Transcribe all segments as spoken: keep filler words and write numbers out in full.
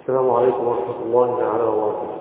السلام عليكم ورحمة الله تعالى وبركاته.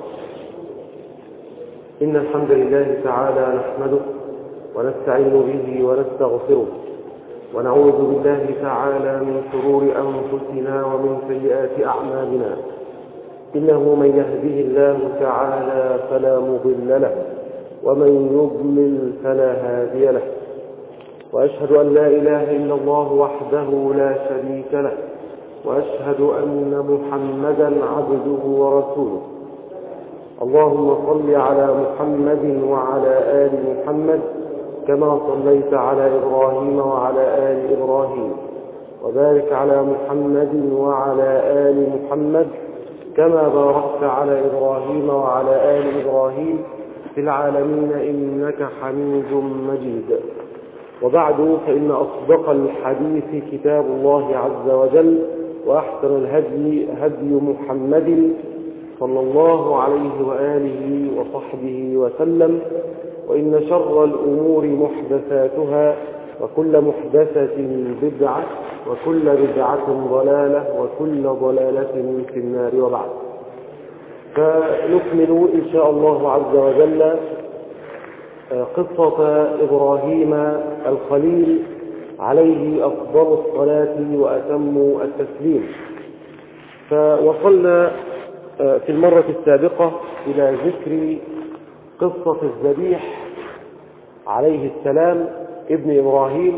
إن الحمد لله تعالى نحمده ونستعين به ونستغفره ونعوذ بالله تعالى من شرور أنفسنا ومن سيئات أعمالنا. إنه من يهده الله تعالى فلا مضل له ومن يضلل فلا هادي له، وأشهد أن لا إله إلا الله وحده لا شريك له، وأشهد أن محمدا عبده ورسوله. اللهم صل على محمد وعلى آل محمد كما صليت على إبراهيم وعلى آل إبراهيم، وبارك على محمد وعلى آل محمد كما باركت على إبراهيم وعلى آل إبراهيم في العالمين إنك حميد مجيد. وبعد، فإن أصدق الحديث كتاب الله عز وجل، وأحسن الهدي هدي محمد صلى الله عليه وآله وصحبه وسلم، وإن شر الأمور محدثاتها، وكل محدثة بدعة، وكل بدعة ضلالة، وكل ضلالة في النار. وبعد، فنكمل إن شاء الله عز وجل قصة إبراهيم الخليل عليه أفضل الصلاة وأتم التسليم. فوصلنا في المرة السابقة إلى ذكر قصة الذبيح عليه السلام ابن إبراهيم،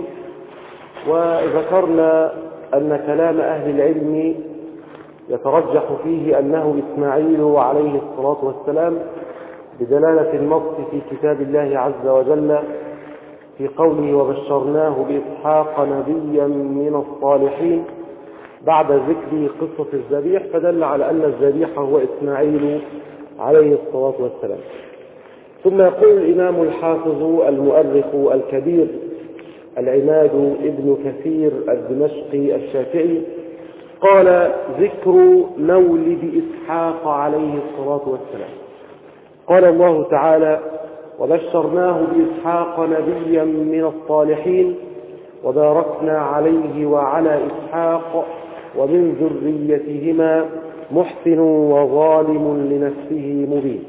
وذكرنا أن كلام أهل العلم يترجح فيه أنه إسماعيل عليه الصلاة والسلام، بدلالة النص في كتاب الله عز وجل في قوله وبشرناه بإسحاق نبيا من الصالحين بعد ذكر قصة الذبيح، فدل على أن الذبيح هو إسماعيل عليه الصلاة والسلام. ثم يقول الإمام الحافظ المؤرخ الكبير العماد ابن كثير الدمشقي الشافعي قال: ذكر مولد إسحاق عليه الصلاة والسلام. قال الله تعالى: وبشرناه بإسحاق نبيا من الصالحين وباركنا عليه وعلى إسحاق ومن ذريتهما محسن وظالم لنفسه مبين.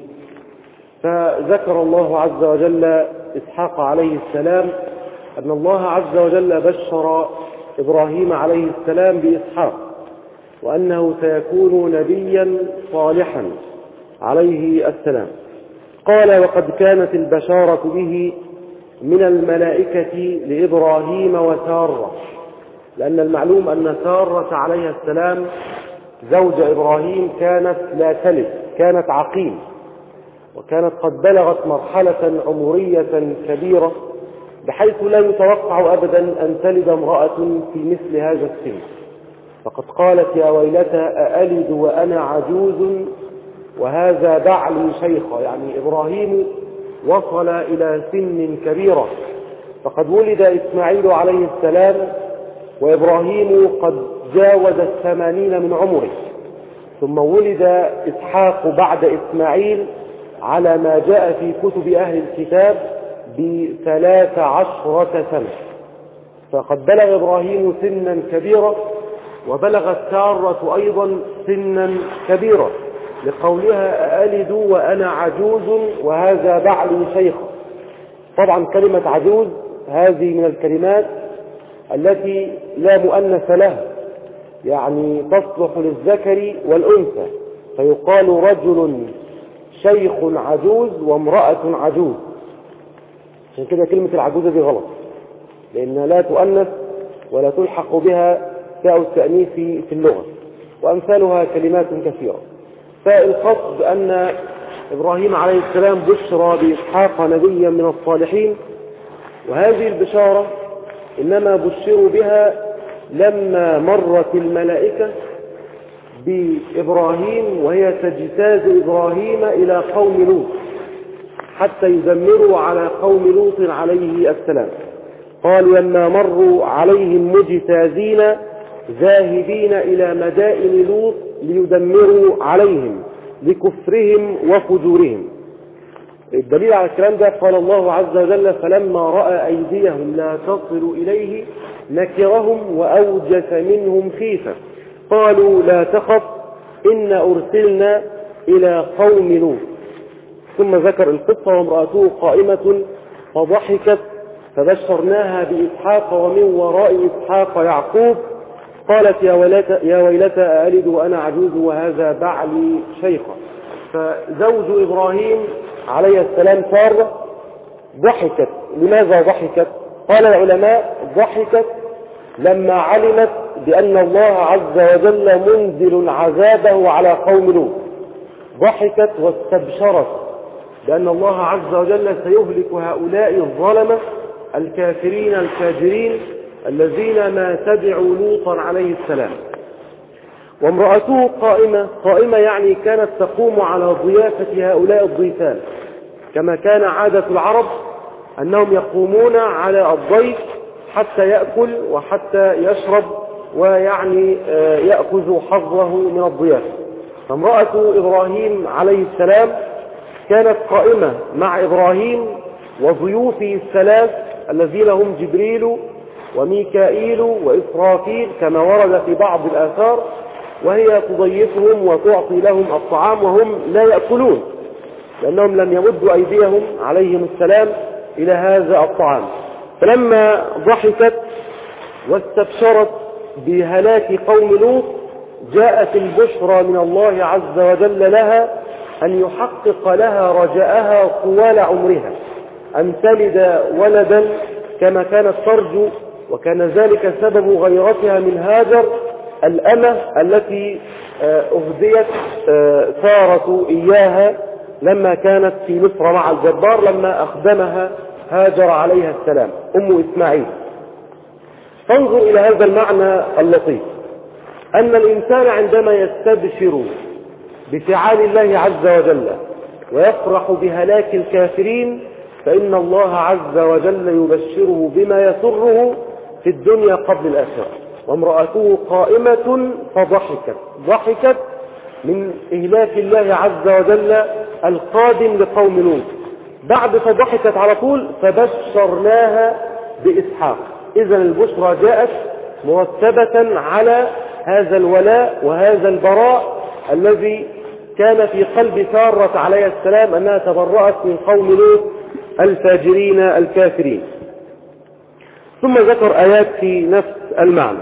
فذكر الله عز وجل إسحاق عليه السلام، أن الله عز وجل بشر إبراهيم عليه السلام بإسحاق، وأنه سيكون نبيا صالحا عليه السلام. قال: وقد كانت البشارة به من الملائكة لإبراهيم وسارة، لأن المعلوم أن سارة عليه السلام زوج إبراهيم كانت لا تلد، كانت عقيم، وكانت قد بلغت مرحلة عمرية كبيرة بحيث لا يتوقع أبدا أن تلد امرأة في مثل هذا السن. فقد قالت: يا ويلتى أألد وأنا عجوز وهذا بعلي شيخا. يعني إبراهيم وصل إلى سن كبيرة، فقد ولد إسماعيل عليه السلام وإبراهيم قد جاوز الثمانين من عمره، ثم ولد إسحاق بعد إسماعيل على ما جاء في كتب أهل الكتاب بثلاث عشرة سنة. فقد بلغ إبراهيم سنا كبيرة، وبلغت سارة أيضا سنا كبيرة، لقولها أألد وأنا عجوز وهذا بعلي شيخا. طبعا كلمة عجوز هذه من الكلمات التي لا مؤنث لها، يعني تصلح للذكر والأنثى، فيقال رجل شيخ عجوز وامرأة عجوز. عشان كده كلمة العجوزة دي غلط، لأنها لا تؤنث ولا تلحق بها تاء التأنيث في اللغة، وأمثالها كلمات كثيرة. فالقصد أن إبراهيم عليه السلام بشر بإسحاق نبيا من الصالحين، وهذه البشارة إنما بشروا بها لما مرت الملائكة بإبراهيم وهي تجتاز إبراهيم إلى قوم لوط حتى يدمروا على قوم لوط عليه السلام. قالوا: لما مروا عليهم مجتازين ذاهبين إلى مدائن لوط ليدمروا عليهم لكفرهم وفجورهم. الدليل على الكلام ده قال الله عز وجل: فلما رأى أيديهم لا تصل إليه نكرهم وأوجس منهم خيفة قالوا لا تخف إنا أرسلنا إلى قوم لوط. ثم ذكر القصة: وامرأته قائمة فضحكت فبشرناها بإسحاق ومن وراء إسحاق يعقوب قالت يا ويلتى يا ويلتى أألد وأنا عجوز وهذا بعلي شيخا. فزوج إبراهيم عليه السلام سارة ضحكت. لماذا ضحكت؟ قال العلماء: ضحكت لما علمت بأن الله عز وجل منزل عذابه على قوم لوط. ضحكت واستبشرت بأن الله عز وجل سيهلك هؤلاء الظلمة الكافرين الفاجرين الذين ما تبعوا لوطا عليه السلام. وامرأته قائمة. قائمة يعني كانت تقوم على ضيافة هؤلاء الضيفان، كما كان عادة العرب أنهم يقومون على الضيف حتى يأكل وحتى يشرب ويعني يأخذ حظه من الضيافة. فامرأة إبراهيم عليه السلام كانت قائمة مع إبراهيم وضيوفه الثلاث الذين هم جبريل وميكائيل وإسرافيل كما ورد في بعض الآثار، وهي تضيفهم وتعطي لهم الطعام وهم لا يأكلون لأنهم لم يمدوا أيديهم عليهم السلام إلى هذا الطعام. فلما ضحكت واستبشرت بهلاك قوم لوط جاءت البشرى من الله عز وجل لها أن يحقق لها رجاءها طوال عمرها، أن تلد ولدا كما كانت ترجو، وكان ذلك سبب غيرتها من هاجر الأمة التي أهديت سارة إياها لما كانت في مصر مع الجبار لما أخدمها هاجر عليها السلام أم إسماعيل. فانظر إلى هذا المعنى اللطيف، أن الإنسان عندما يستبشر بفعال الله عز وجل ويفرح بهلاك الكافرين فإن الله عز وجل يبشره بما يسره في الدنيا قبل الآخرة. وامرأته قائمة فضحكت. ضحكت من إهلاك الله عز وجل القادم لقوم لوط. بعد فضحكت على طول فبشرناها بإسحاق. إذن البشرى جاءت مرتبة على هذا الولاء وهذا البراء الذي كان في قلب سارة عليه السلام أنها تبرأت من قوم لوط الفاجرين الكافرين. ثم ذكر آيات في نفس المعنى.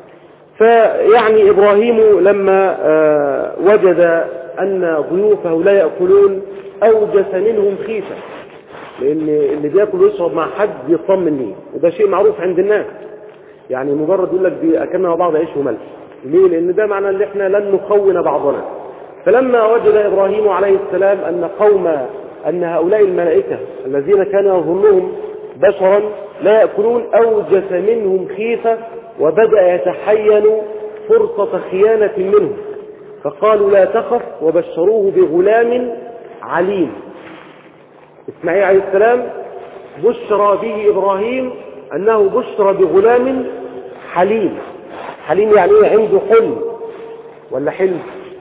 فيعني إبراهيم لما وجد أن ضيوفه لا يأكلون أوجس منهم خيفة، لأن اللي بيأكل ويشرب مع حد يطمن ليه، وده شيء معروف عند الناس. يعني مجرد يقول لك دي أكلنا بعض عيش وملح، ليه؟ لأن ده معنى ان احنا لن نخون بعضنا. فلما وجد إبراهيم عليه السلام أن قوم أن هؤلاء الملائكة الذين كانوا يظنهم بشرا لا يأكلون أوجس منهم خيفة، وبدأ يتحين فرصة خيانة منهم، فقالوا لا تخف وبشروه بغلام عليم. إسماعيل عليه السلام بشر به إبراهيم أنه بشر بغلام حليم. حليم يعني ايه؟ عنده حلم ولا حلم؟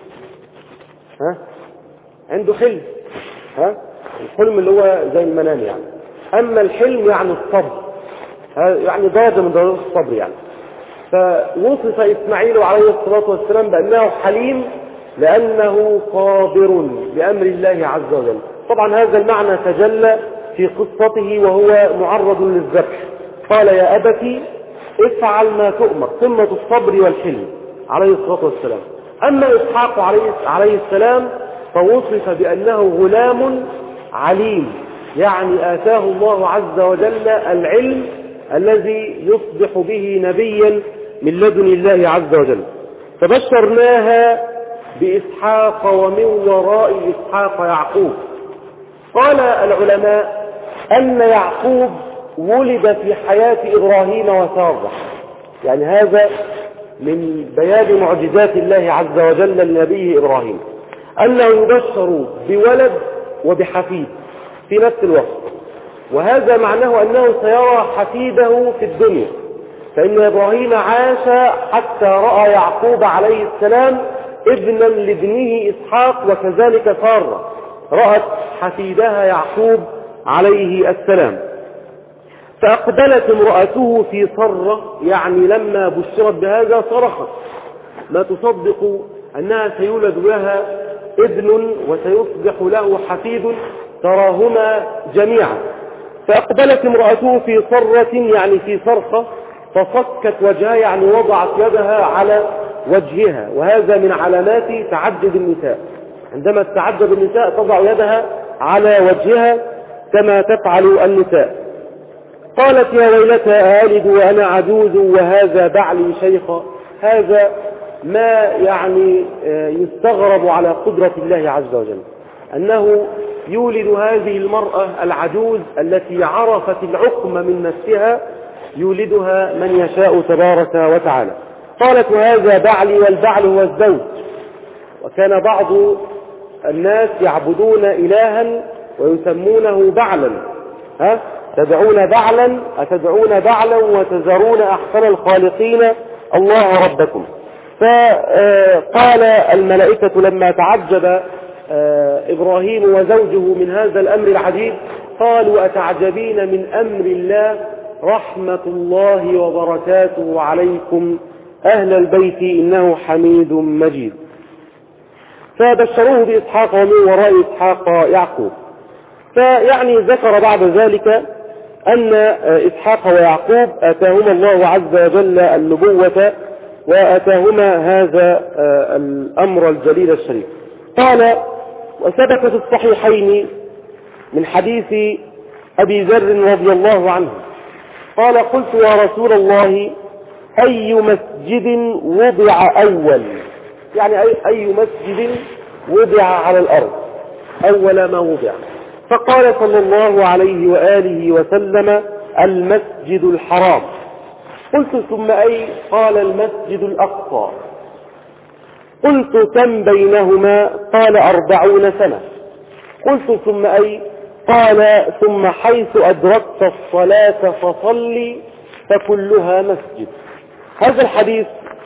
ها؟ عنده حلم. ها؟ الحلم اللي هو زي المنام يعني. أما الحلم يعني الصبر، يعني درجة من درجات الصبر يعني. فوصف إسماعيل عليه الصلاة والسلام بأنه حليم لأنه صابر بأمر الله عز وجل. طبعا هذا المعنى تجلى في قصته وهو معرض للذبح. قال يا أبتي افعل ما تؤمر، قمة الصبر والحلم عليه الصلاة والسلام. أما إسحاق عليه السلام فوصف بأنه غلام عليم، يعني آتاه الله عز وجل العلم الذي يصبح به نبيا من لدن الله عز وجل. فبشرناها بإسحاق ومن وراء إسحاق يعقوب. قال العلماء أن يعقوب ولد في حياة إبراهيم وسارة، يعني هذا من بيان معجزات الله عز وجل لنبيه إبراهيم، أنه يبشر بولد وبحفيد في نفس الوقت. وهذا معناه أنه سيرى حفيده في الدنيا، فإن إبراهيم عاش حتى رأى يعقوب عليه السلام ابنا لابنه إسحاق، وكذلك سارة رأت حفيدها يعقوب عليه السلام. فأقبلت امرأته في صرة، يعني لما بشرت بهذا صرخت، ما تصدق أنها سيولد لها ابن وسيصبح له حفيد تراهما جميعا. فأقبلت امرأته في صرة يعني في صرخة فصكت وجهها يعني وضعت يدها على وجهها، وهذا من علامات تعدد النساء. عندما تتعدد النساء تضع يدها على وجهها كما تفعل النساء. قالت يا ويلتى ألد وأنا عجوز وهذا بعلي شيخا. هذا ما يعني يستغرب على قدرة الله عز وجل، أنه يولد هذه المرأة العجوز التي عرفت العقم من نفسها يولدها من يشاء تبارك وتعالى. قالت وهذا بعلي، والبعل هو الزوج. وكان بعض الناس يعبدون إلها ويسمونه بعلا، ها تدعون بعلا أتدعون بعلا وتذرون أحسن الخالقين الله ربكم. فقال الملائكة لما تعجب إبراهيم وزوجه من هذا الأمر العجيب قالوا أتعجبين من أمر الله رحمة الله وبركاته عليكم أهل البيت إنه حميد مجيد. فبشروه بإسحاق ومن وراء إسحاق يعقوب. فيعني ذكر بعد ذلك أن إسحاق ويعقوب آتاهما الله عز وجل النبوة وآتاهما هذا الأمر الجليل الشريف. قال وثبت في الصحيحين من حديث أبي ذر رضي الله عنه قال قلت يا رسول الله أي مسجد وضع أول، يعني أي مسجد وضع على الأرض أول ما وضع؟ فقال صلى الله عليه وآله وسلم المسجد الحرام. قلت ثم أي؟ قال المسجد الأقصى. قلت كم بينهما؟ قال أربعون سنة. قلت ثم أي؟ قال ثم حيث أدركت الصلاة فصلي فكلها مسجد. هذا الحديث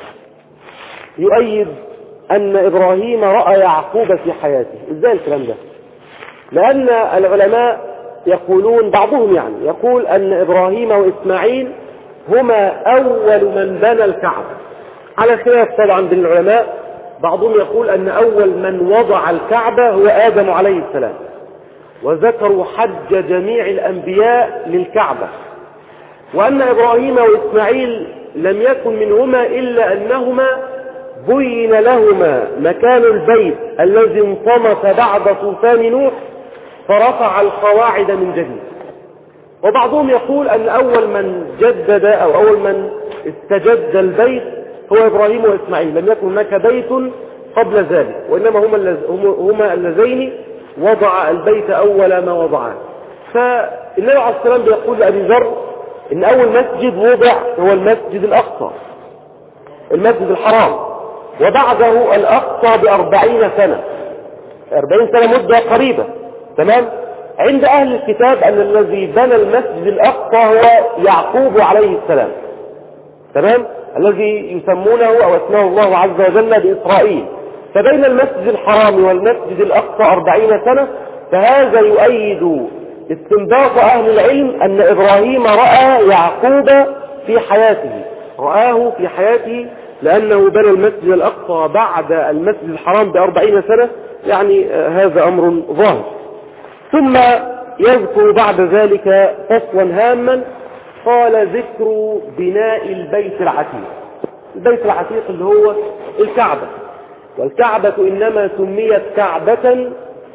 يؤيد أن إبراهيم رأى يعقوب في حياته. إزاي الكلام ده؟ لأن العلماء يقولون بعضهم يعني يقول أن إبراهيم وإسماعيل هما أول من بنى الكعبة، على خلاف طبعا بين العلماء. بعضهم يقول أن أول من وضع الكعبة هو آدم عليه السلام، وذكروا حج جميع الأنبياء للكعبة، وأن إبراهيم وإسماعيل لم يكن منهما إلا أنهما بين لهما مكان البيت الذي انطمس بعد طوفان نوح فرفع القواعد من جديد. وبعضهم يقول أن أول من جدد أو أول من استجد البيت هو إبراهيم وإسماعيل، لم يكن هناك بيت قبل ذلك، وإنما هما هما اللذين وضع البيت أول ما وضعاه. فالنبي عليه الصلاة والسلام بيقول لأبي ذر إن أول مسجد وضع هو المسجد الأقصى، المسجد الحرام، وبعده الأقصى بأربعين سنة، أربعين سنة مدة قريبة. تمام. عند أهل الكتاب أن الذي بنى المسجد الأقصى هو يعقوب عليه السلام، تمام، الذي يسمونه أو اسمه الله عز وجل بإسرائيل. فبين المسجد الحرام والمسجد الأقصى أربعين سنة. فهذا يؤيد استنباط أهل العلم أن إبراهيم رأى يعقوب في حياته، رآه في حياته، لأنه بنى المسجد الأقصى بعد المسجد الحرام بأربعين سنة، يعني هذا أمر ظاهر. ثم يذكر بعد ذلك فصلا هاما، قال ذكر بناء البيت العتيق. البيت العتيق اللي هو الكعبة، والكعبة إنما سميت كعبة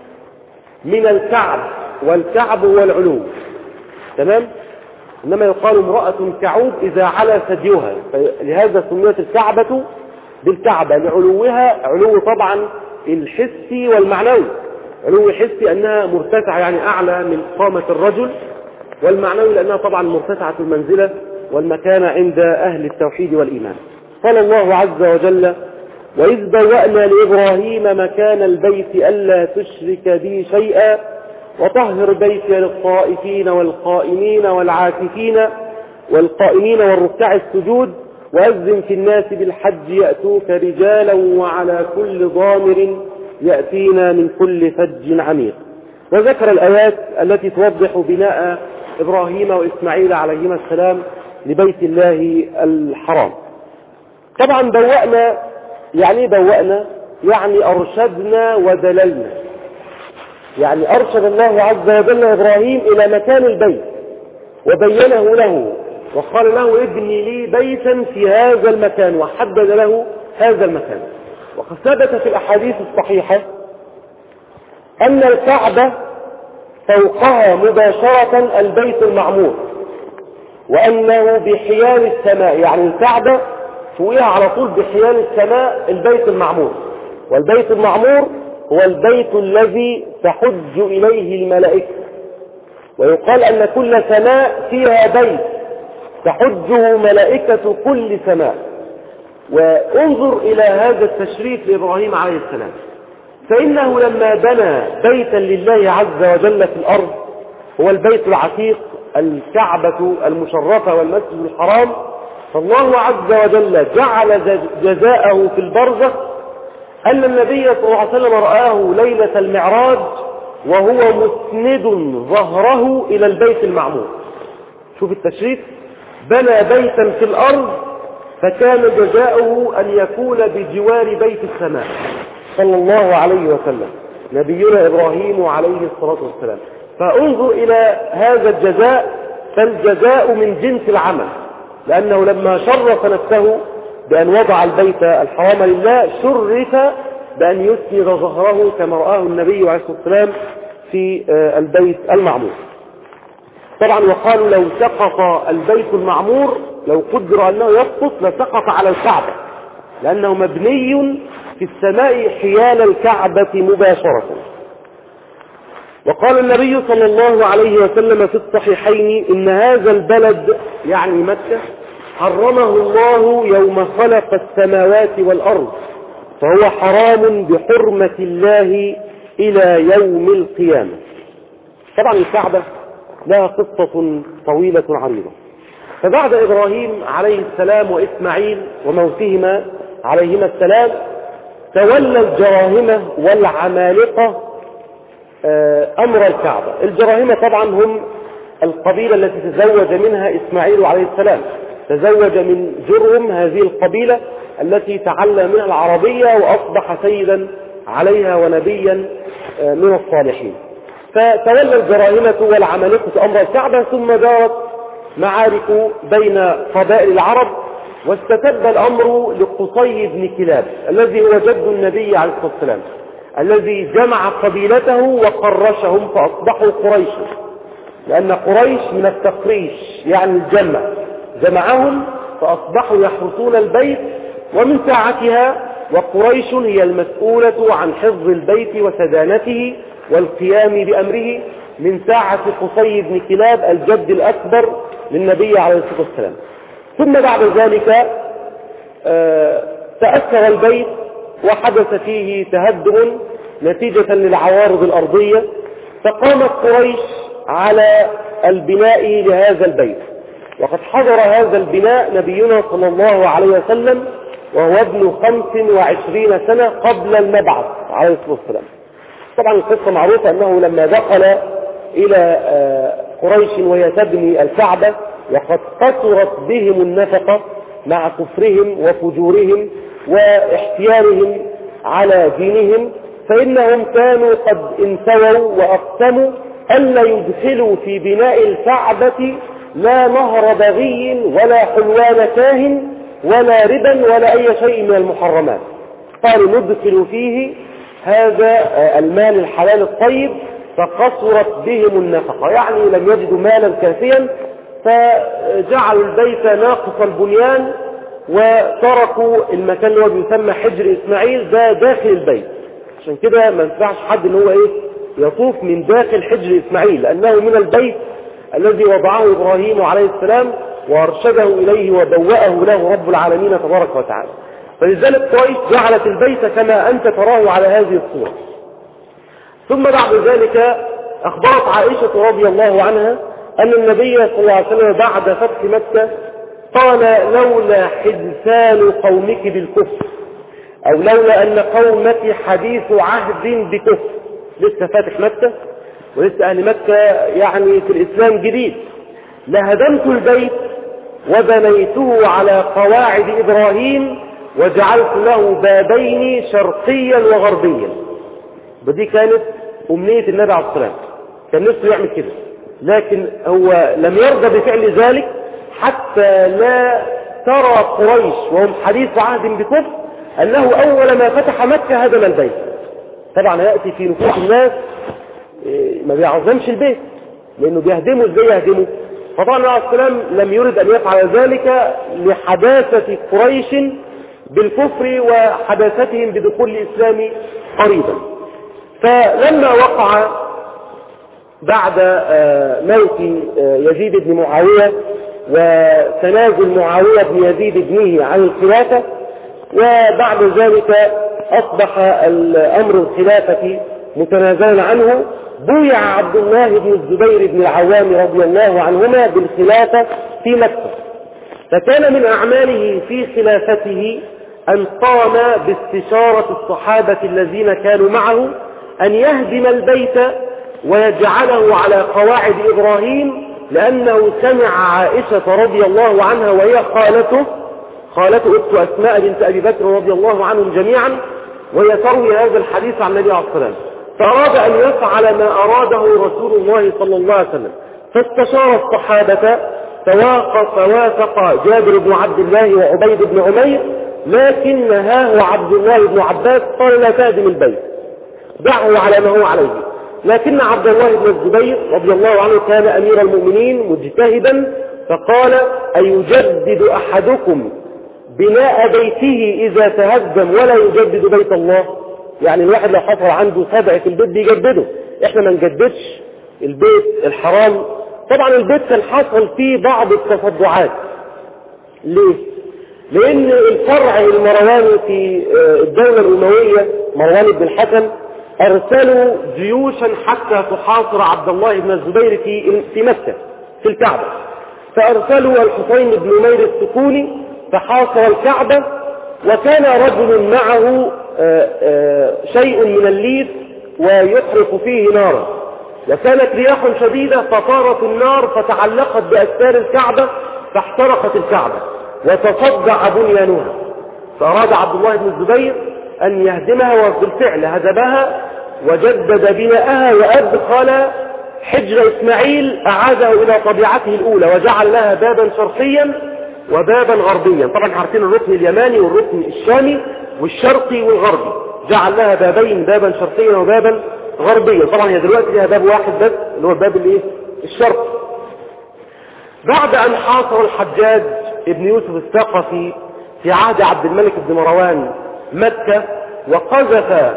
من الكعب، والكعب هو العلو، تمام. إنما يقال امرأة كعوب إذا على ثديها، لهذا سميت الكعبة بالكعبة لعلوها، علو طبعا الحسي والمعنوي. علو حسي أنها مرتفعة يعني أعلى من قامة الرجل، والمعنوي لأنها طبعا مرتفعة المنزلة والمكانة عند أهل التوحيد والإيمان. قال الله عز وجل وإذ بوأنا لإبراهيم مكان البيت ألا تشرك بي شيئا وطهر بيتي للطائفين والقائمين والعاكفين والقائمين والركع السجود وأذن في الناس بالحج يأتوك رجالا وعلى كل ضامر يأتينا من كل فج عميق. وذكر الآيات التي توضح بناء إبراهيم وإسماعيل عليهما السلام لبيت الله الحرام. طبعا بوأنا، يعني بوأنا يعني أرشدنا ودللنا، يعني أرشد الله عز وجل إبراهيم إلى مكان البيت وبينه له وقال له ابني لي بيتا في هذا المكان وحدد له هذا المكان. وقد ثبت في الأحاديث الصحيحة أن الكعبة فوقها مباشرة البيت المعمور، وأنه بحيال السماء، يعني الكعبة فوقها على طول بحيال السماء البيت المعمور، والبيت المعمور هو البيت الذي تحج إليه الملائكة، ويقال أن كل سماء فيها بيت تحجه ملائكة كل سماء. وانظر إلى هذا التشريف لإبراهيم عليه السلام، فإنه لما بنى بيتا لله عز وجل في الأرض هو البيت العتيق الكعبة المشرفة والمسجد الحرام، فالله عز وجل جعل جزاءه في البرزخ أن النبي صلى الله عليه وسلم رآه ليلة المعراج وهو مسند ظهره إلى البيت المعمور. شوف التشريف، بنى بيتا في الأرض فكان جزاؤه أن يكون بجوار بيت السماء صلى الله عليه وسلم نبينا إبراهيم عليه الصلاة والسلام. فانظر إلى هذا الجزاء، فالجزاء من جنس العمل، لأنه لما شرف نفسه بأن وضع البيت الحرام لله شرف بأن يسند ظهره كما رآه النبي عليه الصلاة والسلام في البيت المعمور. طبعا وقالوا لو سقط البيت المعمور، لو قدر أنه يسقط لسقط على الكعبة، لأنه مبني في السماء حيال الكعبة مباشرة. وقال النبي صلى الله عليه وسلم في الصحيحين إن هذا البلد يعني مكة حرمه الله يوم خلق السماوات والأرض، فهو حرام بحرمة الله إلى يوم القيامة. طبعا الكعبة لها قصة طويلة عريضة. فبعد إبراهيم عليه السلام وإسماعيل وموتهما عليهما السلام تولى الجراهمة والعمالقة أمر الكعبة. الجراهمة طبعا هم القبيلة التي تزوج منها إسماعيل عليه السلام، تزوج من جرهم هذه القبيلة التي تعلم منها العربية وأصبح سيدا عليها ونبيا من الصالحين. فتولى الجراهمة والعمالقة أمر الكعبة، ثم دارت معارك بين قبائل العرب، واستتب الأمر لقصي بن كلاب الذي هو جد النبي عليه الصلاة والسلام، الذي جمع قبيلته وقرشهم فأصبحوا قريشا، لأن قريش من التقريش يعني الجمع، جمعهم فأصبحوا يحرسون البيت. ومن ساعتها وقريش هي المسؤولة عن حفظ البيت وسدانته والقيام بأمره، من ساعة قصي بن كلاب الجد الأكبر للنبي عليه الصلاة والسلام. ثم بعد ذلك تأثر البيت وحدث فيه تهدم نتيجة للعوارض الأرضية، فقامت قريش على البناء لهذا البيت. وقد حضر هذا البناء نبينا صلى الله عليه وسلم وهو ابن خمس وعشرين سنة قبل المبعث عليه الصلاة والسلام. طبعا القصة معروفة أنه لما دخل إلى قريش وهي تبني الكعبة وقد قصرت بهم النفقة مع كفرهم وفجورهم واحتيالهم على دينهم، فإنهم كانوا قد انتووا وأقسموا ألا يدخلوا في بناء الكعبة لا نهر بغي ولا حلوان كاهن ولا ربا ولا أي شيء من المحرمات. قالوا ندخل فيه هذا المال الحلال الطيب، فقصرت بهم النفقة، يعني لم يجدوا مالا كافيا، فجعلوا البيت ناقص البنيان وتركوا المكان اللي هو بيسمى حجر إسماعيل ده داخل البيت. عشان كده ما ينفعش حد ان هو ايه يطوف من داخل حجر إسماعيل، لأنه من البيت الذي وضعه إبراهيم عليه السلام وارشده إليه وبوأه له رب العالمين تبارك وتعالى. فلذلك قريش جعلت البيت كما أنت تراه على هذه الصورة. ثم بعد ذلك أخبرت عائشة رضي الله عنها أن النبي صلى الله عليه وسلم بعد فتح مكة قال لولا حدثان قومك بالكفر، أو لولا أن قومك حديث عهد بكفر، لسه فاتح مكة ولسه أهل مكة يعني في الإسلام جديد، لهدمت البيت وبنيته على قواعد إبراهيم وجعلت له بابين شرقيا وغربيا. ودي كانت أمنية النبي عليه الصلاة والسلام، كان نفسه يعمل كده، لكن هو لم يرضى بفعل ذلك حتى لا ترى قريش وهم حديث عهد بكفر أنه أول ما فتح مكة هدم البيت. طبعا يأتي في نفوس الناس ما بيعظمش البيت لأنه بيهدمه، ازاي يهدمه؟ فطبعا النبي عليه الصلاة والسلام لم يرد أن يفعل ذلك لحداثة قريش بالكفر وحداثتهم بدخول الإسلام قريبا. فلما وقع بعد موت يزيد بن معاوية وتنازل معاوية بن يزيد ابنه عن الخلافة، وبعد ذلك أصبح الأمر الخلافة متنازلا عنه، بويع عبد الله بن الزبير بن العوام رضي الله عنهما بالخلافة في مكة. فكان من أعماله في خلافته أن قام باستشارة الصحابة الذين كانوا معه أن يهدم البيت ويجعله على قواعد إبراهيم، لأنه سمع عائشة رضي الله عنها وهي خالته خالته أخت أسماء بنت أبي بكر رضي الله عنهم جميعا، وهي تروي هذا الحديث عن النبي عليه الصلاة والسلام، فأراد أن يفعل ما أراده رسول الله صلى الله عليه وسلم، فاستشار الصحابة فوافق جابر بن عبد الله وعبيد بن عمير، لكن نهاه عبد الله بن عباس قال لا تهدم البيت، دعه على ما هو عليه. لكن عبد الله بن الزبير رضي الله عنه كان أمير المؤمنين مجتهدا، فقال أيجدد أحدكم بناء بيته إذا تهدم ولا يجدد بيت الله؟ يعني الواحد لو حصل عنده سبع في البيت بيجدده، احنا ما نجددش البيت الحرام. طبعا البيت كان حصل فيه بعض التصدعات. ليه؟ لأن الفرع المرواني في الدولة الأموية مروان بن الحكم أرسلوا جيوشا حتى تحاصر عبد الله بن الزبير في في مكة في الكعبة، فأرسلوا الحسين بن نمير السكوني فحاصر الكعبة، وكان رجل معه شيء من الليف ويحرق فيه نارا، وكانت رياح شديدة فطارت النار فتعلقت بأستار الكعبة فاحترقت الكعبة وتصدع بنيانها، فأراد عبد الله بن الزبير أن يهدمها، وبالفعل هدمها وجدد بناءها وأدخل حجر إسماعيل، أعاده إلى طبيعته الأولى وجعل لها بابا شرقيا وبابا غربيا. طبعا عارفين الركن اليماني والركن الشامي والشرقي والغربي، جعل لها بابين، بابا شرقيا وبابا غربيا. طبعا هي دلوقتي لها باب واحد بس اللي هو الباب الايه الشرقي. بعد أن حاصر الحجاج ابن يوسف الثقفي في عهد عبد الملك بن مروان مكة وقذف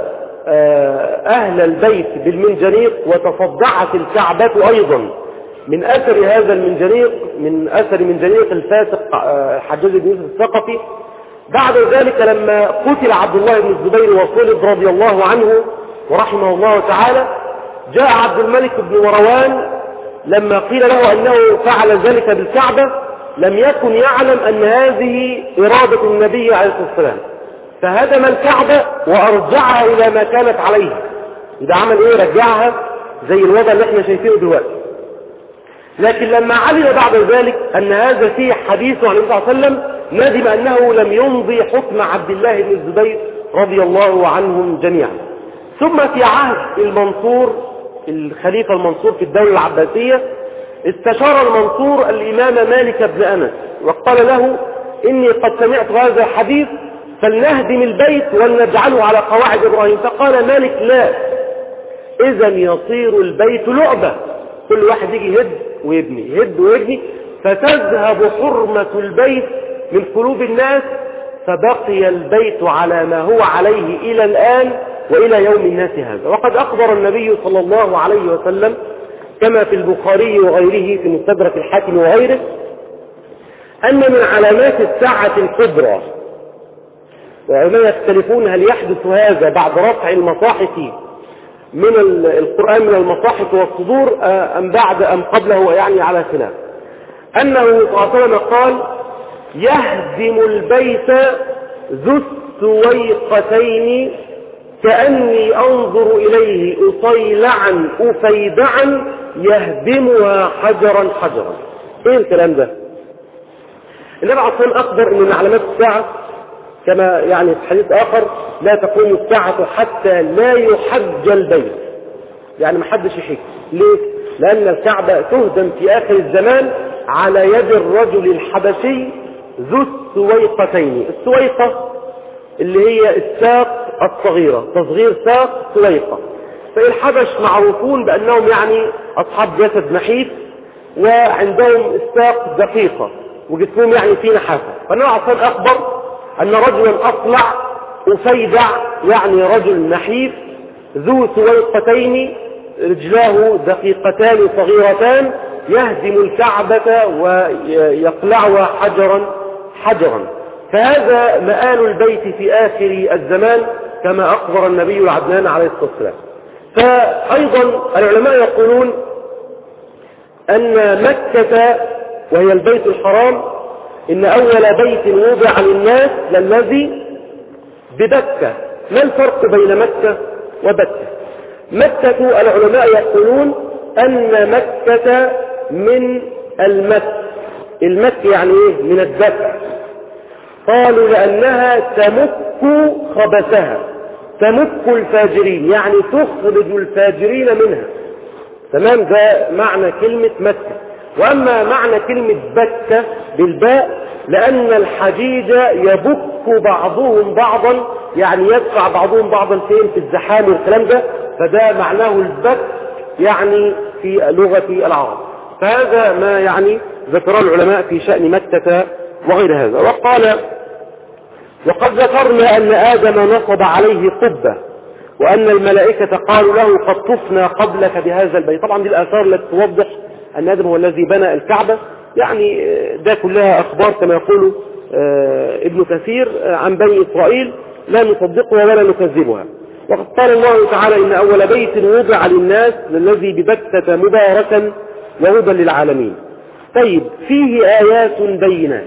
أهل البيت بالمنجنيق وتصدعت الكعبة أيضا من أثر هذا المنجنيق، من أثر منجنيق الفاسق حجاج بن يوسف الثقفي. بعد ذلك لما قتل عبد الله بن الزبير وصلب رضي الله عنه ورحمه الله تعالى، جاء عبد الملك بن مروان لما قيل له أنه فعل ذلك بالكعبة لم يكن يعلم أن هذه إرادة النبي عليه الصلاة والسلام، فهدم الكعبة وأرجعها إلى ما كانت عليه. إذا عمل إيه؟ رجعها زي الوضع اللي احنا شايفينه دلوقتي. لكن لما علم بعد ذلك أن هذا فيه حديث عن النبي صلى الله عليه وسلم ندم أنه لم يمضي حكم عبد الله بن الزبير رضي الله عنهم جميعا. ثم في عهد المنصور الخليفة المنصور في الدولة العباسية استشار المنصور الإمام مالك بن أنس وقال له إني قد سمعت هذا الحديث فلنهدم البيت ولنجعله على قواعد إبراهيم. فقال مالك لا، إذا يصير البيت لعبة، كل واحد يجي يهد ويبني يهد ويبني فتذهب حرمة البيت من قلوب الناس، فبقي البيت على ما هو عليه إلى الآن وإلى يوم الناس هذا. وقد أخبر النبي صلى الله عليه وسلم كما في البخاري وغيره في مستدرك الحاكم وغيره أن من علامات الساعة الكبرى، وعلماء يختلفون هل يحدث هذا بعد رفع المصاحف من القرآن من المصاحف والصدور أم بعد أم قبله، يعني على خلاف، أنه صلى الله عليه وسلم قال يهدم البيت ذو السويقتين كأني أنظر إليه أصيلعا أفيدعا يهدمها حجرا حجرا. إيه الكلام ده؟ النبي عليه الصلاة والسلام أخبر أن من علامات الساعة كما يعني في حديث آخر لا تقوم الساعة حتى لا يحج البيت، يعني ما حدش يحج. ليه؟ لأن الكعبة تهدم في آخر الزمان على يد الرجل الحبشي ذو السويقتين. السويقة اللي هي الساق الصغيرة، تصغير ساق سويقة. فالحبش معروفون بأنهم يعني أصحاب جسد نحيف وعندهم الساق دقيقة وجسمهم يعني فيه نحافة. فالنبي عليه الصلاة والسلام أخبر أن رجلا أصلع أفيدع، يعني رجل نحيف ذو سويقتين رجلاه دقيقتان صغيرتان يهدم الكعبة ويقلعها حجرا حجرا. فهذا مآل البيت في آخر الزمان كما أخبر النبي العدنان عليه الصلاة والسلام. فأيضا العلماء يقولون أن مكة وهي البيت الحرام إن أول بيت وضع للناس للذي ببكة. ما الفرق بين مكة وبكة؟ مكة العلماء يقولون أن مكة من المك، المك يعني إيه؟ من الدفع. قالوا لأنها تمك خبثها، تمك الفاجرين، يعني تخرج الفاجرين منها. تمام؟ ده معنى كلمة مكة. وأما معنى كلمة بكة بالباء لأن الحجيج يبك بعضهم بعضا، يعني يدفع بعضهم بعضا فين؟ في الزحام والكلام ده. فده معناه البك يعني في لغة العرب. فهذا ما يعني ذكر العلماء في شأن مكة وغير هذا. وقال وقد ذكرنا أن آدم نصب عليه قبة، وأن الملائكة قالوا له قد طفنا قبلك بهذا البيت. طبعا دي الآثار التي توضح أن آدم هو الذي بنى الكعبة، يعني ده كلها أخبار كما يقول ابن كثير عن بني إسرائيل لا نصدقها ولا نكذبها. وقد قال الله تعالى إن أول بيت وضع للناس للذي ببكة مباركا وهدى للعالمين. طيب، فيه آيات بينات،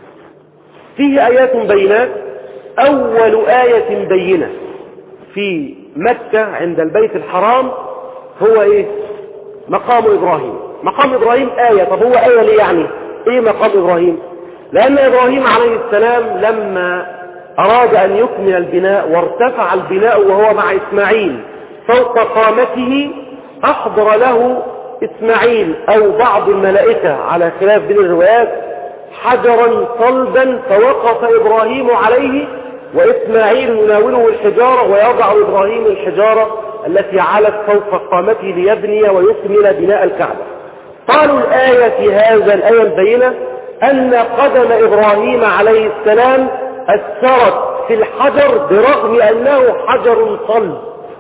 فيه آيات بينات. أول آية بينة في مكة عند البيت الحرام هو إيه؟ مقام إبراهيم. مقام إبراهيم آية. طب هو آية ليه يعني؟ إيه مقام إبراهيم؟ لأن إبراهيم عليه السلام لما أراد أن يكمل البناء وارتفع البناء وهو مع إسماعيل فوق قامته، أحضر له إسماعيل أو بعض الملائكة على خلاف بين الروايات حجرا صلبا، فوقف إبراهيم عليه وإسماعيل يناوله الحجارة ويضع إبراهيم الحجارة التي علت فوق قامته ليبني ويكمل بناء الكعبة. قالوا الآية في هذا الآية البينة أن قدم إبراهيم عليه السلام أثرت في الحجر برغم أنه حجر صلب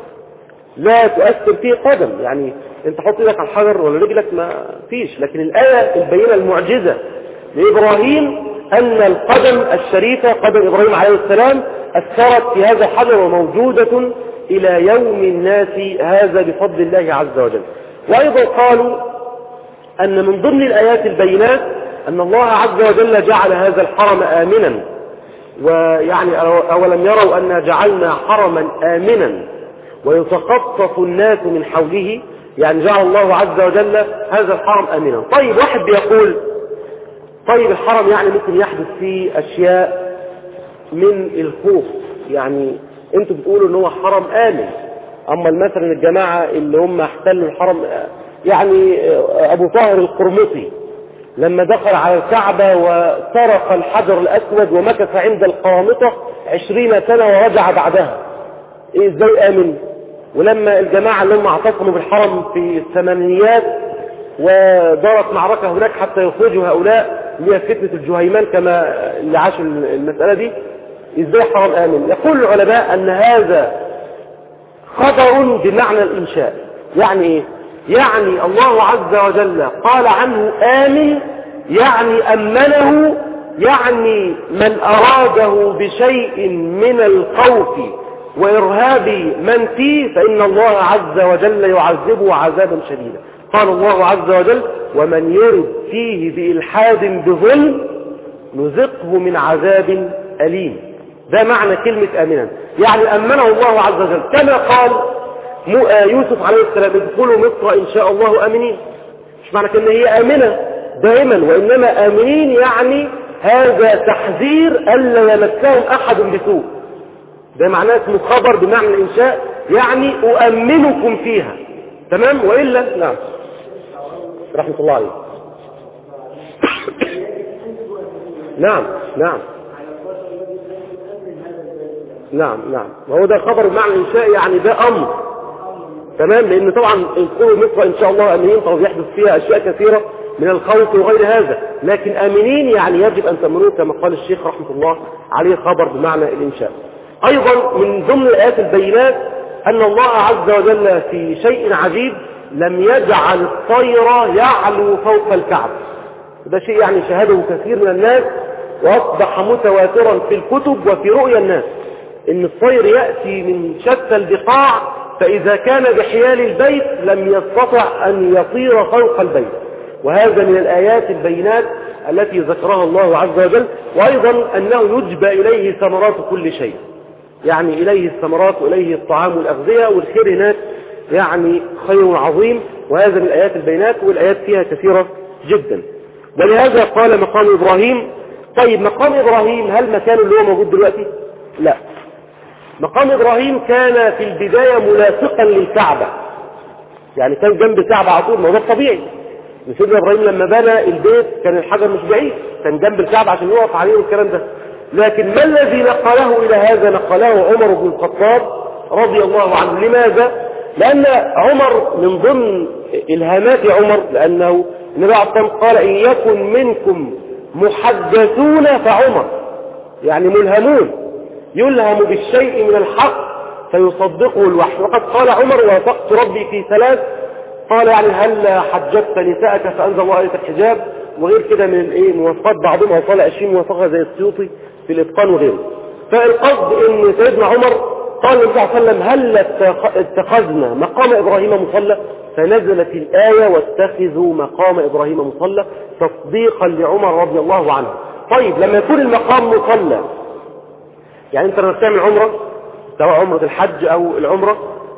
لا تؤثر فيه قدم، يعني انت حط ايدك على الحجر ولا رجلك ما فيش. لكن الآية البينة المعجزة لإبراهيم أن القدم الشريفة قدم إبراهيم عليه السلام أثرت في هذا الحجر وموجودة إلى يوم الناس هذا بفضل الله عز وجل. وأيضا قالوا أن من ضمن الآيات البينات أن الله عز وجل جعل هذا الحرم آمنا، ويعني أولم يروا أن جعلنا حرما آمنا ويتخطف الناس من حوله، يعني جعل الله عز وجل هذا الحرم آمنا. طيب، واحد بيقول طيب الحرم يعني ممكن يحدث فيه أشياء من الخوف، يعني انتوا بتقولوا ان هو حرم آمن، اما مثلا الجماعة اللي هم احتلوا الحرم، يعني ابو طاهر القرمطي لما دخل على الكعبة وسرق الحجر الاسود ومكث عند القرامطة عشرين سنة ورجع بعدها، ايه ازاي آمن؟ ولما الجماعة اللي هم اعتصموا بالحرم في الثمانينيات ودارت معركة هناك حتى يخرجوا هؤلاء اللي هي فتنة الجهيمان كما اللي عاشوا المسألة دي، ازاي حرم آمن؟ يقول العلماء ان هذا خبر بمعنى الانشاء. يعني ايه؟ يعني الله عز وجل قال عنه آمن، يعني أمنه، يعني من أراده بشيء من الخوف وإرهاب من فيه فإن الله عز وجل يعذبه عذابا شديدا. قال الله عز وجل ومن يرد فيه بإلحاد بظلم نذقه من عذاب أليم. ده معنى كلمة آمنا، يعني أمنه الله عز وجل كما قال يوسف عليه السلام ادخلوا مصر إن شاء الله آمنين. مش معنى كأن هي آمنة دائما، وإنما آمنين يعني هذا تحذير ألا يمسهم أحد بسوء. ده معناه اسمه خبر بمعنى الإنشاء، يعني أؤمنكم فيها. تمام؟ وإلا نعم رحمة الله عليه. نعم نعم نعم نعم وهو ده خبر بمعنى الإنشاء، يعني ده أمر. تمام؟ لأن طبعا القرى مصر إن شاء الله آمنين، طبعا يحدث فيها أشياء كثيرة من الخوف وغير هذا، لكن آمنين يعني يجب أن تأمنوه كما قال الشيخ رحمة الله عليه، خبر بمعنى الإنشاء. أيضا من ضمن الآيات البينات أن الله عز وجل في شيء عجيب لم يجعل الطير يعلو فوق الكعب. ده شيء يعني شاهده كثير من الناس وأصبح متواترا في الكتب وفي رؤيا الناس، إن الطير يأتي من شتى البقاع، فإذا كان بحيال البيت لم يستطع أن يطير فوق البيت. وهذا من الآيات البينات التي ذكرها الله عز وجل. وأيضا أنه يجبى إليه ثمرات كل شيء، يعني إليه الثمرات وإليه الطعام والأغذية، والخير هناك يعني خير عظيم. وهذا من الآيات البينات، والآيات فيها كثيرة جدا. ولهذا قال مقام إبراهيم. طيب مقام إبراهيم هل مكانه اللي هو موجود دلوقتي؟ لا، مقام إبراهيم كان في البداية ملاصقا للكعبة، يعني كان جنب الكعبة على طول. ما هو ده طبيعي، سيدنا إبراهيم لما بنى البيت كان الحجر مش بعيد، كان جنب الكعبة عشان يقف عليه والكلام ده. لكن ما الذي نقله إلى هذا؟ نقله عمر بن الخطاب رضي الله عنه. لماذا؟ لأن عمر من ضمن إلهامات عمر، لأنه النبي عليه الصلاة والسلام قال إن يكن منكم محدثون فعمر، يعني ملهمون، يلهم بالشيء من الحق فيصدقه الوحي. وقد قال عمر وافقت ربي في ثلاث، قال يعني هل حجبت نساءك فأنزل الله آية الحجاب، وغير كده من الايه موافقات بعضهم، وصال عشرين موافقة زي السيوطي في الإتقان وغيره. فالقصد ان سيدنا عمر قال النبي صلى الله عليه وسلم هل اتخذنا مقام إبراهيم مصلى؟ فنزلت الآية واتخذوا مقام إبراهيم مصلى تصديقا لعمر رضي الله عنه. طيب لما يكون المقام مصلى، يعني انت لما تعمل عمرة سواء عمرة الحج او العمرة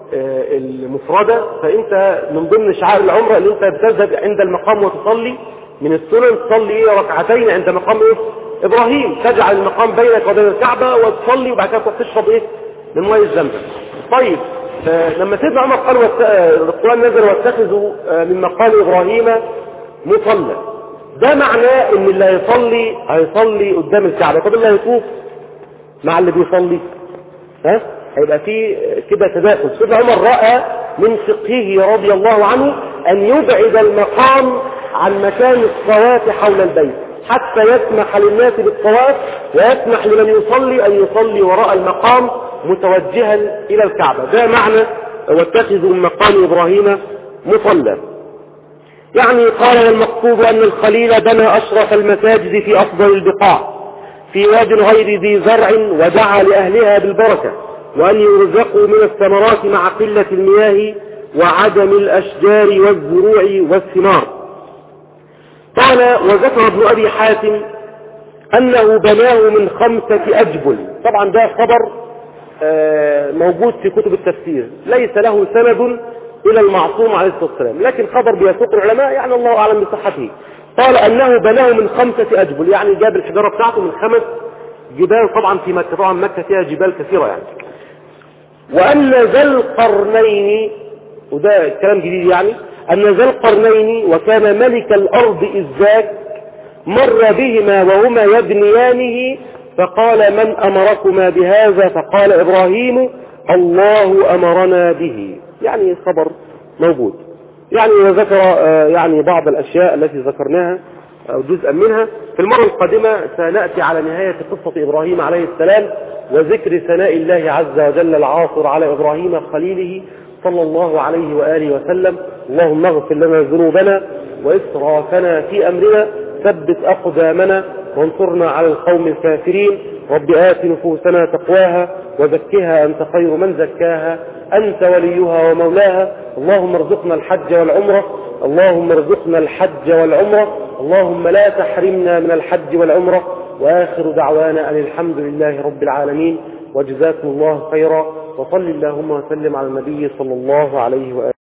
المفردة، فانت من ضمن شعائر العمرة اللي انت بتذهب عند المقام وتصلي. من السنن تصلي ايه ركعتين عند مقام ايه ابراهيم، تجعل المقام بينك وبين الكعبة وتصلي، وبعد كده تشرب ايه من ماء الزمزم. طيب لما سيدنا عمر قال القرآن نزل واتخذوا من مقام ابراهيم مصلى، ده معناه ان اللي هيصلي هيصلي قدام الكعبة. طب اللي هيطوف مع اللي بيصلي ها هيبقى فيه كده تداخل. سيدنا عمر رأى من فقهه رضي الله عنه أن يبعد المقام عن مكان الصلاة حول البيت حتى يسمح للناس بالطواف، ويسمح لمن يصلي أن يصلي وراء المقام متوجها إلى الكعبة. ده معنى واتخذوا من مقام إبراهيم مصلى. يعني قال المقصود أن الخليل بنى أشرف المساجد في أفضل البقاع في واد غير ذي زرع، ودعا لأهلها بالبركة، وأن يرزقوا من الثمرات مع قلة المياه وعدم الأشجار والزروع والثمار. قال وذكر ابن أبي حاتم أنه بناه من خمسة أجبل. طبعا ده خبر موجود في كتب التفسير، ليس له سند إلى المعصوم عليه الصلاة والسلام، لكن خبر بيسوق العلماء، يعني الله أعلم بصحته. قال أنه بناه من خمسة أجبل، يعني جاب الحجارة بتاعته من خمس جبال. طبعا في مكة، طبعا مكة فيها جبال كثيرة يعني. وأن ذا القرنين، وده كلام جديد يعني، أن ذا القرنين وكان ملك الأرض إذ ذاك مر بهما وهما يبنيانه، فقال من أمركما بهذا؟ فقال إبراهيم الله أمرنا به. يعني خبر موجود يعني. وذكر يعني بعض الأشياء التي ذكرناها أو جزءا منها. في المرة القادمة سنأتي على نهاية قصة إبراهيم عليه السلام وذكر ثناء الله عز وجل العاصر على إبراهيم خليله صلى الله عليه وآله وسلم. اللهم اغفر لنا ذنوبنا وإسرافنا في أمرنا، ثبت أقدامنا وانصرنا على القوم الكافرين. رب آت نفوسنا تقواها وزكها أنت خير من زكاها، أنت وليها ومولاها. اللهم ارزقنا الحج والعمرة، اللهم ارزقنا الحج والعمرة، اللهم لا تحرمنا من الحج والعمرة. وآخر دعوانا أن الحمد لله رب العالمين، وجزاكم الله خيرا، وصل اللهم وسلم على النبي صلى الله عليه وآله.